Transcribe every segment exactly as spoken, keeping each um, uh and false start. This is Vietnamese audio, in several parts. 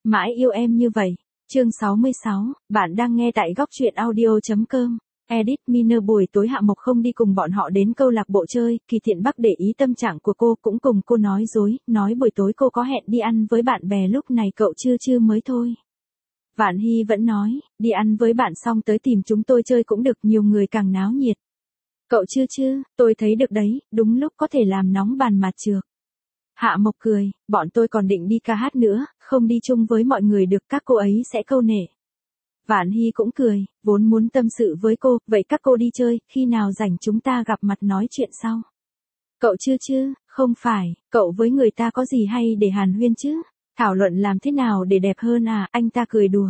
Mãi yêu em như vậy. Chương sáu mươi sáu, bạn đang nghe tại góc truyện audio.com. Edit Miner buổi tối Hạ Mộc không đi cùng bọn họ đến câu lạc bộ chơi, Kỳ Thiện Bắc để ý tâm trạng của cô cũng cùng cô nói dối, nói buổi tối cô có hẹn đi ăn với bạn bè lúc này cậu chưa chưa mới thôi. Vạn Hy vẫn nói, đi ăn với bạn xong tới tìm chúng tôi chơi cũng được, nhiều người càng náo nhiệt. Cậu chưa chưa, tôi thấy được đấy, đúng lúc có thể làm nóng bàn mặt trược. Hạ Mộc cười, bọn tôi còn định đi ca hát nữa, không đi chung với mọi người được, các cô ấy sẽ câu nệ. Vạn Hy cũng cười, vốn muốn tâm sự với cô, vậy các cô đi chơi, khi nào rảnh chúng ta gặp mặt nói chuyện sau. Cậu chưa chứ, không phải, cậu với người ta có gì hay để hàn huyên chứ, thảo luận làm thế nào để đẹp hơn à, anh ta cười đùa.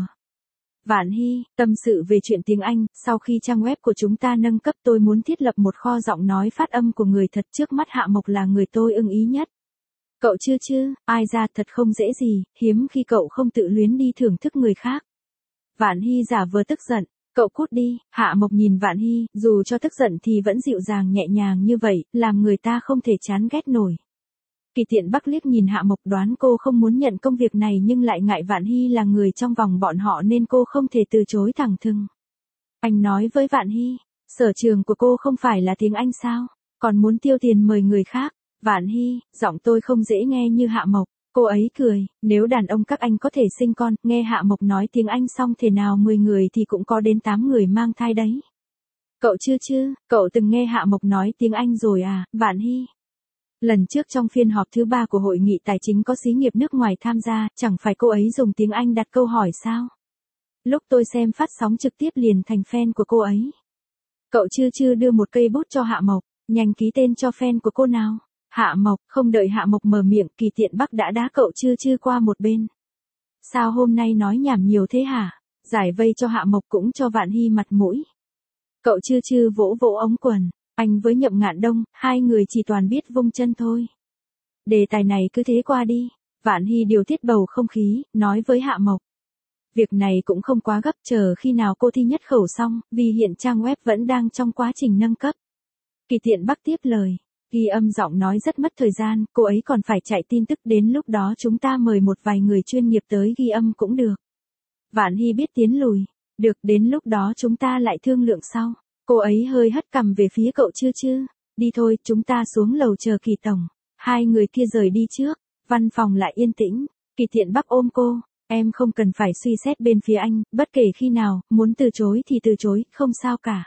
Vạn Hy, tâm sự về chuyện tiếng Anh, sau khi trang web của chúng ta nâng cấp tôi muốn thiết lập một kho giọng nói phát âm của người thật, trước mắt Hạ Mộc là người tôi ưng ý nhất. Cậu chưa chứ, ai ra thật không dễ gì, hiếm khi cậu không tự luyến đi thưởng thức người khác. Vạn Hy giả vờ tức giận, cậu cút đi, Hạ Mộc nhìn Vạn Hy, dù cho tức giận thì vẫn dịu dàng nhẹ nhàng như vậy, làm người ta không thể chán ghét nổi. Kỳ Thiện Bắc liếc nhìn Hạ Mộc, đoán cô không muốn nhận công việc này nhưng lại ngại Vạn Hy là người trong vòng bọn họ nên cô không thể từ chối thẳng thừng. Anh nói với Vạn Hy, sở trường của cô không phải là tiếng Anh sao, còn muốn tiêu tiền mời người khác. Vạn Hy, giọng tôi không dễ nghe như Hạ Mộc, cô ấy cười, nếu đàn ông các anh có thể sinh con, nghe Hạ Mộc nói tiếng Anh xong thể nào mười người thì cũng có đến tám người mang thai đấy. Cậu chưa chứ, cậu từng nghe Hạ Mộc nói tiếng Anh rồi à, Vạn Hy. Lần trước trong phiên họp thứ ba của hội nghị tài chính có xí nghiệp nước ngoài tham gia, chẳng phải cô ấy dùng tiếng Anh đặt câu hỏi sao? Lúc tôi xem phát sóng trực tiếp liền thành fan của cô ấy. Cậu chưa chưa đưa một cây bút cho Hạ Mộc, nhanh ký tên cho fan của cô nào. Hạ Mộc, không đợi Hạ Mộc mở miệng, Kỳ Thiện Bắc đã đá cậu chưa chưa qua một bên. Sao hôm nay nói nhảm nhiều thế hả? Giải vây cho Hạ Mộc cũng cho Vạn Hy mặt mũi. Cậu chưa chưa vỗ vỗ ống quần, anh với Nhậm Ngạn Đông, hai người chỉ toàn biết vung chân thôi. Đề tài này cứ thế qua đi. Vạn Hy điều tiết bầu không khí, nói với Hạ Mộc. Việc này cũng không quá gấp, chờ khi nào cô thi nhất khẩu xong, vì hiện trang web vẫn đang trong quá trình nâng cấp. Kỳ Thiện Bắc tiếp lời. Ghi âm giọng nói rất mất thời gian, cô ấy còn phải chạy tin tức, đến lúc đó chúng ta mời một vài người chuyên nghiệp tới ghi âm cũng được. Vạn Hy biết tiến lùi. Được, đến lúc đó chúng ta lại thương lượng sau. Cô ấy hơi hất cằm về phía cậu chưa chứ. Đi thôi, chúng ta xuống lầu chờ Kỳ tổng. Hai người kia rời đi trước. Văn phòng lại yên tĩnh. Kỳ Thiện Bắc ôm cô. Em không cần phải suy xét bên phía anh, bất kể khi nào, muốn từ chối thì từ chối, không sao cả.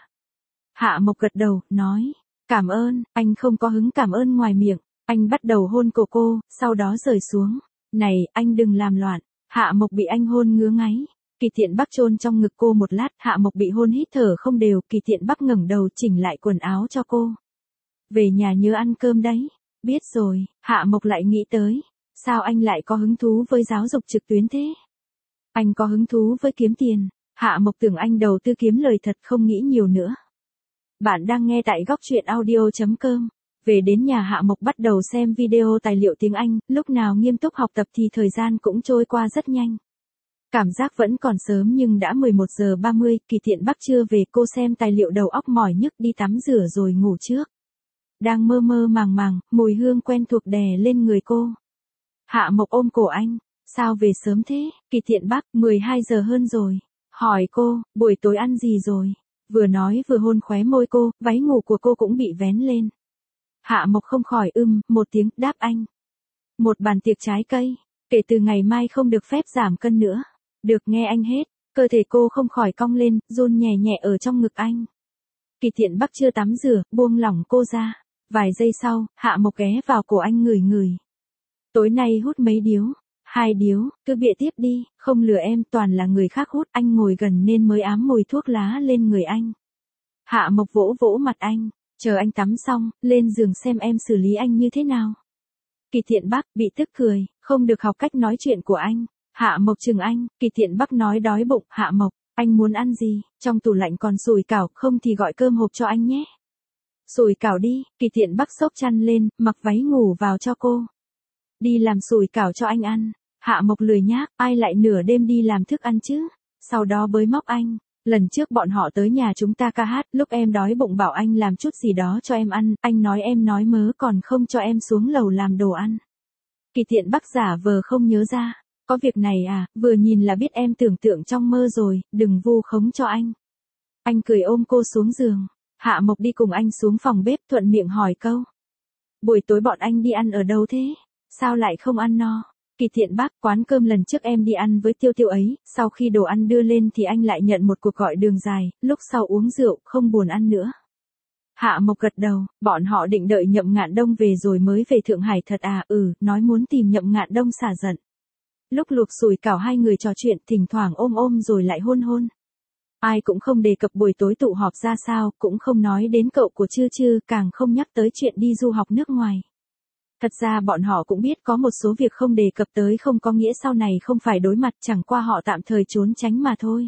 Hạ Mộc gật đầu, nói. Cảm ơn, anh không có hứng cảm ơn ngoài miệng. Anh bắt đầu hôn cổ cô, sau đó rời xuống. Này, anh đừng làm loạn. Hạ Mộc bị anh hôn ngứa ngáy. Kỳ Thiện Bắc chôn trong ngực cô một lát, Hạ Mộc bị hôn hít thở không đều, Kỳ Thiện Bắc ngẩng đầu chỉnh lại quần áo cho cô. Về nhà nhớ ăn cơm đấy. Biết rồi, Hạ Mộc lại nghĩ tới. Sao anh lại có hứng thú với giáo dục trực tuyến thế? Anh có hứng thú với kiếm tiền. Hạ Mộc tưởng anh đầu tư kiếm lời thật, không nghĩ nhiều nữa. Bạn đang nghe tại góc truyện audio.com. Về đến nhà Hạ Mộc bắt đầu xem video tài liệu tiếng Anh, lúc nào nghiêm túc học tập thì thời gian cũng trôi qua rất nhanh. Cảm giác vẫn còn sớm nhưng đã mười một giờ ba mươi, Kỳ Thiện Bắc chưa về, cô xem tài liệu đầu óc mỏi nhức, đi tắm rửa rồi ngủ trước. Đang mơ mơ màng màng, mùi hương quen thuộc đè lên người cô. Hạ Mộc ôm cổ anh, sao về sớm thế? Kỳ Thiện Bắc, mười hai giờ hơn rồi. Hỏi cô, buổi tối ăn gì rồi? Vừa nói vừa hôn khóe môi cô, váy ngủ của cô cũng bị vén lên. Hạ Mộc không khỏi ưm, một tiếng, đáp anh. Một bàn tiệc trái cây, kể từ ngày mai không được phép giảm cân nữa. Được, nghe anh hết, cơ thể cô không khỏi cong lên, run nhẹ nhẹ ở trong ngực anh. Kỳ Thiện Bắc chưa tắm rửa, buông lỏng cô ra. Vài giây sau, Hạ Mộc ghé vào cổ anh ngửi ngửi. Tối nay hút mấy điếu? Hai điếu, cứ bịa tiếp đi, không lừa em, toàn là người khác hút, anh ngồi gần nên mới ám mùi thuốc lá lên người anh. Hạ Mộc vỗ vỗ mặt anh, chờ anh tắm xong, lên giường xem em xử lý anh như thế nào. Kỳ Thiện Bắc bị tức cười, không được học cách nói chuyện của anh. Hạ Mộc chừng anh, Kỳ Thiện Bắc nói đói bụng, Hạ Mộc, anh muốn ăn gì, trong tủ lạnh còn sủi cảo, không thì gọi cơm hộp cho anh nhé. Sủi cảo đi, Kỳ Thiện Bắc xốc chăn lên, mặc váy ngủ vào cho cô. Đi làm sủi cảo cho anh ăn. Hạ Mộc lười nhác, ai lại nửa đêm đi làm thức ăn chứ? Sau đó bới móc anh. Lần trước bọn họ tới nhà chúng ta ca hát, lúc em đói bụng bảo anh làm chút gì đó cho em ăn, anh nói em nói mớ còn không cho em xuống lầu làm đồ ăn. Kỳ Thiện Bắc giả vờ không nhớ ra. Có việc này à, vừa nhìn là biết em tưởng tượng trong mơ rồi, đừng vu khống cho anh. Anh cười ôm cô xuống giường. Hạ Mộc đi cùng anh xuống phòng bếp thuận miệng hỏi câu. Buổi tối bọn anh đi ăn ở đâu thế? Sao lại không ăn no? Kỳ Thiện bác, quán cơm lần trước em đi ăn với Tiêu Tiêu ấy, sau khi đồ ăn đưa lên thì anh lại nhận một cuộc gọi đường dài, lúc sau uống rượu, không buồn ăn nữa. Hạ Mộc gật đầu, bọn họ định đợi Nhậm Ngạn Đông về rồi mới về Thượng Hải thật à, ừ, nói muốn tìm Nhậm Ngạn Đông xả giận. Lúc luộc sủi cảo hai người trò chuyện thỉnh thoảng ôm ôm rồi lại hôn hôn. Ai cũng không đề cập buổi tối tụ họp ra sao, cũng không nói đến cậu của Chư Chư, càng không nhắc tới chuyện đi du học nước ngoài. Thật ra bọn họ cũng biết có một số việc không đề cập tới không có nghĩa sau này không phải đối mặt, chẳng qua họ tạm thời trốn tránh mà thôi.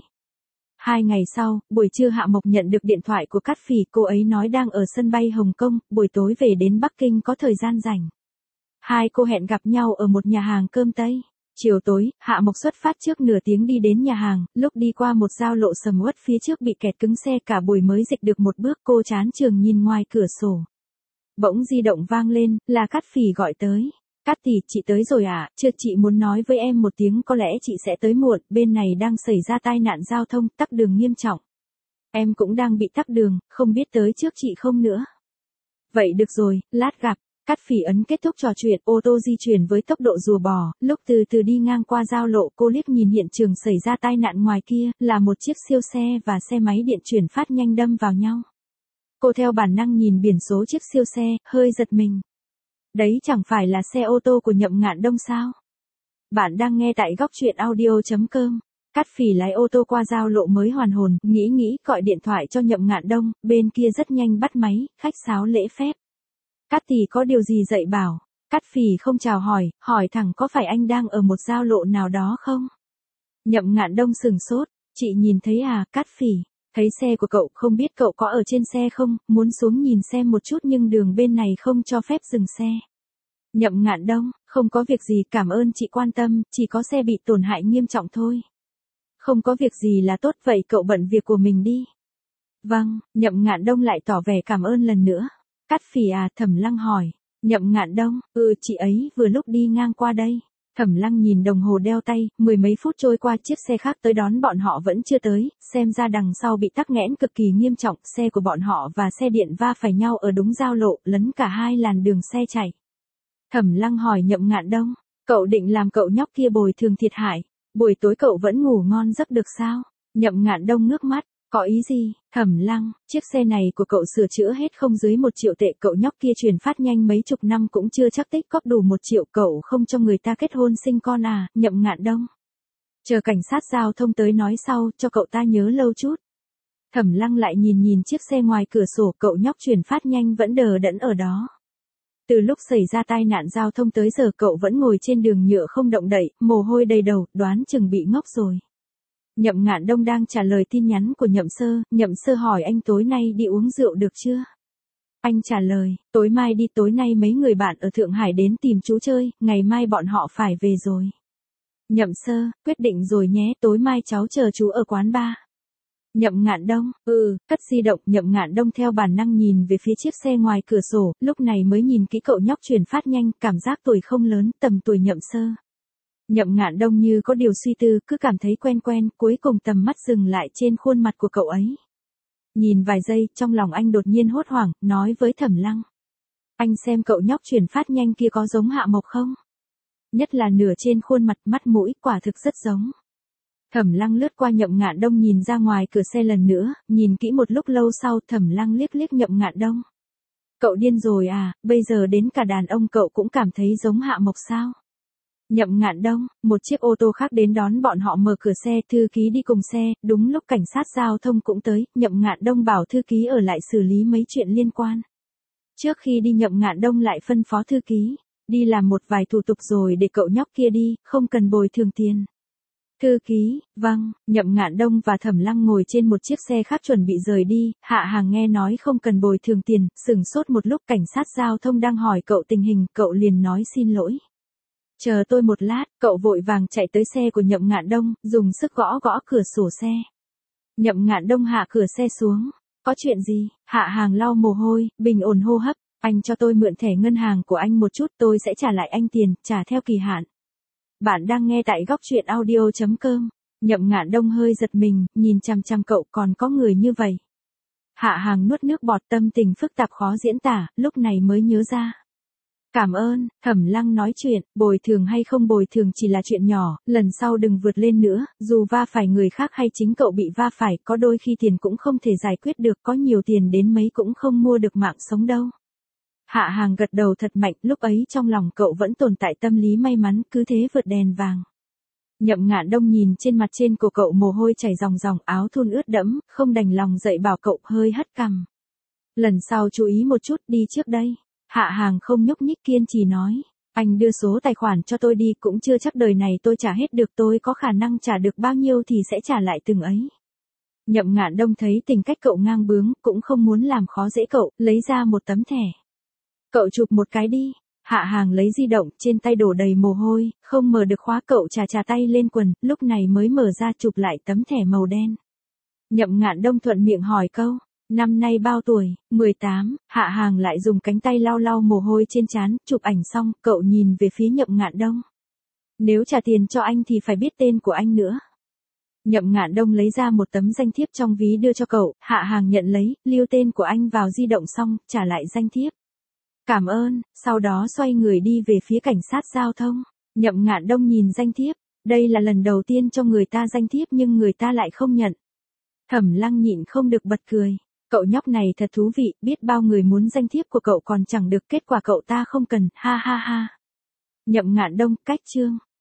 Hai ngày sau, buổi trưa Hạ Mộc nhận được điện thoại của Cát Phỉ, cô ấy nói đang ở sân bay Hồng Kông, buổi tối về đến Bắc Kinh có thời gian rảnh. Hai cô hẹn gặp nhau ở một nhà hàng cơm Tây. Chiều tối, Hạ Mộc xuất phát trước nửa tiếng đi đến nhà hàng, lúc đi qua một giao lộ sầm uất phía trước bị kẹt cứng xe cả buổi mới dịch được một bước, cô chán chường nhìn ngoài cửa sổ. Bỗng di động vang lên, là Cát Phỉ gọi tới. Cát tỷ, chị tới rồi à, chưa, chị muốn nói với em một tiếng, có lẽ chị sẽ tới muộn, bên này đang xảy ra tai nạn giao thông, tắc đường nghiêm trọng. Em cũng đang bị tắc đường, không biết tới trước chị không nữa. Vậy được rồi, lát gặp. Cát Phỉ ấn kết thúc trò chuyện, ô tô di chuyển với tốc độ rùa bò, lúc từ từ đi ngang qua giao lộ cô liếc nhìn hiện trường xảy ra tai nạn ngoài kia, là một chiếc siêu xe và xe máy điện chuyển phát nhanh đâm vào nhau. Cô theo bản năng nhìn biển số chiếc siêu xe, hơi giật mình. Đấy chẳng phải là xe ô tô của Nhậm Ngạn Đông sao? Bạn đang nghe tại góc truyện audio chấm com. Cát Phỉ lái ô tô qua giao lộ mới hoàn hồn, nghĩ nghĩ gọi điện thoại cho Nhậm Ngạn Đông, bên kia rất nhanh bắt máy, khách sáo lễ phép. Cát tỷ có điều gì dạy bảo? Cát Phỉ không chào hỏi, hỏi thẳng có phải anh đang ở một giao lộ nào đó không? Nhậm Ngạn Đông sừng sốt, chị nhìn thấy à, Cát Phỉ, thấy xe của cậu, không biết cậu có ở trên xe không, muốn xuống nhìn xem một chút nhưng đường bên này không cho phép dừng xe. Nhậm Ngạn Đông, không có việc gì, cảm ơn chị quan tâm, chỉ có xe bị tổn hại nghiêm trọng thôi. Không có việc gì là tốt, vậy cậu bận việc của mình đi. Vâng, Nhậm Ngạn Đông lại tỏ vẻ cảm ơn lần nữa. Cát Phỉ à, Thẩm Lăng hỏi. Nhậm Ngạn Đông, ừ, chị ấy vừa lúc đi ngang qua đây. Thẩm Lăng nhìn đồng hồ đeo tay, mười mấy phút trôi qua chiếc xe khác tới đón bọn họ vẫn chưa tới, xem ra đằng sau bị tắc nghẽn cực kỳ nghiêm trọng, xe của bọn họ và xe điện va phải nhau ở đúng giao lộ, lấn cả hai làn đường xe chạy. Thẩm Lăng hỏi Nhậm Ngạn Đông, cậu định làm cậu nhóc kia bồi thường thiệt hại, buổi tối cậu vẫn ngủ ngon giấc được sao? Nhậm Ngạn Đông ngước mắt. Có ý gì? Thẩm Lăng, chiếc xe này của cậu sửa chữa hết không dưới một triệu tệ, cậu nhóc kia chuyển phát nhanh mấy chục năm cũng chưa chắc tích góp đủ một triệu, cậu không cho người ta kết hôn sinh con à? Nhậm Ngạn Đông. Chờ cảnh sát giao thông tới nói sau, cho cậu ta nhớ lâu chút. Thẩm Lăng lại nhìn nhìn chiếc xe ngoài cửa sổ, cậu nhóc chuyển phát nhanh vẫn đờ đẫn ở đó. Từ lúc xảy ra tai nạn giao thông tới giờ cậu vẫn ngồi trên đường nhựa không động đậy, mồ hôi đầy đầu, đoán chừng bị ngốc rồi. Nhậm Ngạn Đông đang trả lời tin nhắn của Nhậm Sơ, Nhậm Sơ hỏi anh tối nay đi uống rượu được chưa? Anh trả lời, tối mai đi, tối nay mấy người bạn ở Thượng Hải đến tìm chú chơi, ngày mai bọn họ phải về rồi. Nhậm Sơ, quyết định rồi nhé, tối mai cháu chờ chú ở quán bar. Nhậm Ngạn Đông, ừ, cất di động, Nhậm Ngạn Đông theo bản năng nhìn về phía chiếc xe ngoài cửa sổ, lúc này mới nhìn kỹ cậu nhóc chuyển phát nhanh, cảm giác tuổi không lớn, tầm tuổi Nhậm Sơ. Nhậm Ngạn Đông như có điều suy tư, cứ cảm thấy quen quen, cuối cùng tầm mắt dừng lại trên khuôn mặt của cậu ấy. Nhìn vài giây, trong lòng anh đột nhiên hốt hoảng, nói với Thẩm Lăng. Anh xem cậu nhóc chuyển phát nhanh kia có giống Hạ Mộc không? Nhất là nửa trên khuôn mặt, mắt mũi, quả thực rất giống. Thẩm Lăng lướt qua Nhậm Ngạn Đông nhìn ra ngoài cửa xe lần nữa, nhìn kỹ một lúc lâu sau, Thẩm Lăng liếc liếc Nhậm Ngạn Đông. Cậu điên rồi à, bây giờ đến cả đàn ông cậu cũng cảm thấy giống Hạ Mộc sao? Nhậm Ngạn Đông, một chiếc ô tô khác đến đón bọn họ, mở cửa xe, thư ký đi cùng xe, đúng lúc cảnh sát giao thông cũng tới, Nhậm Ngạn Đông bảo thư ký ở lại xử lý mấy chuyện liên quan. Trước khi đi Nhậm Ngạn Đông lại phân phó thư ký, đi làm một vài thủ tục rồi để cậu nhóc kia đi, không cần bồi thường tiền. Thư ký, vâng, Nhậm Ngạn Đông và Thẩm Lăng ngồi trên một chiếc xe khác chuẩn bị rời đi, Hạ Hàng nghe nói không cần bồi thường tiền, sửng sốt một lúc, cảnh sát giao thông đang hỏi cậu tình hình, cậu liền nói xin lỗi. Chờ tôi một lát, cậu vội vàng chạy tới xe của Nhậm Ngạn Đông, dùng sức gõ gõ cửa sổ xe. Nhậm Ngạn Đông hạ cửa xe xuống. Có chuyện gì? Hạ Hàng lau mồ hôi, bình ổn hô hấp. Anh cho tôi mượn thẻ ngân hàng của anh một chút, tôi sẽ trả lại anh tiền, trả theo kỳ hạn. Bạn đang nghe tại góc truyện audio.com. Nhậm Ngạn Đông hơi giật mình, nhìn chằm chằm cậu, còn có người như vậy. Hạ Hàng nuốt nước bọt, tâm tình phức tạp khó diễn tả, lúc này mới nhớ ra. Cảm ơn, Thẩm Lăng nói chuyện, bồi thường hay không bồi thường chỉ là chuyện nhỏ, lần sau đừng vượt lên nữa, dù va phải người khác hay chính cậu bị va phải, có đôi khi tiền cũng không thể giải quyết được, có nhiều tiền đến mấy cũng không mua được mạng sống đâu. Hạ Hàng gật đầu thật mạnh, lúc ấy trong lòng cậu vẫn tồn tại tâm lý may mắn, cứ thế vượt đèn vàng. Nhậm Ngạn Đông nhìn trên mặt trên của cậu mồ hôi chảy ròng ròng, áo thun ướt đẫm, không đành lòng dậy bảo cậu, hơi hất cằm. Lần sau chú ý một chút, đi trước đây. Hạ Hàng không nhúc nhích, kiên trì nói. Anh đưa số tài khoản cho tôi đi, cũng chưa chắc đời này tôi trả hết được, tôi có khả năng trả được bao nhiêu thì sẽ trả lại từng ấy. Nhậm Ngạn Đông thấy tình cách cậu ngang bướng, cũng không muốn làm khó dễ cậu, lấy ra một tấm thẻ. Cậu chụp một cái đi. Hạ Hàng lấy di động, trên tay đổ đầy mồ hôi, không mở được khóa, cậu chà chà tay lên quần, lúc này mới mở ra chụp lại tấm thẻ màu đen. Nhậm Ngạn Đông thuận miệng hỏi câu, năm nay bao tuổi? mười tám, Hạ Hàng lại dùng cánh tay lau lau mồ hôi trên trán, chụp ảnh xong, cậu nhìn về phía Nhậm Ngạn Đông. Nếu trả tiền cho anh thì phải biết tên của anh nữa. Nhậm Ngạn Đông lấy ra một tấm danh thiếp trong ví đưa cho cậu, Hạ Hàng nhận lấy, lưu tên của anh vào di động xong, trả lại danh thiếp. Cảm ơn, sau đó xoay người đi về phía cảnh sát giao thông. Nhậm Ngạn Đông nhìn danh thiếp, đây là lần đầu tiên cho người ta danh thiếp nhưng người ta lại không nhận. Thẩm Lăng nhịn không được bật cười, cậu nhóc này thật thú vị, biết bao người muốn danh thiếp của cậu còn chẳng được, kết quả cậu ta không cần, ha ha ha. Nhậm Ngạn Đông, cách chương.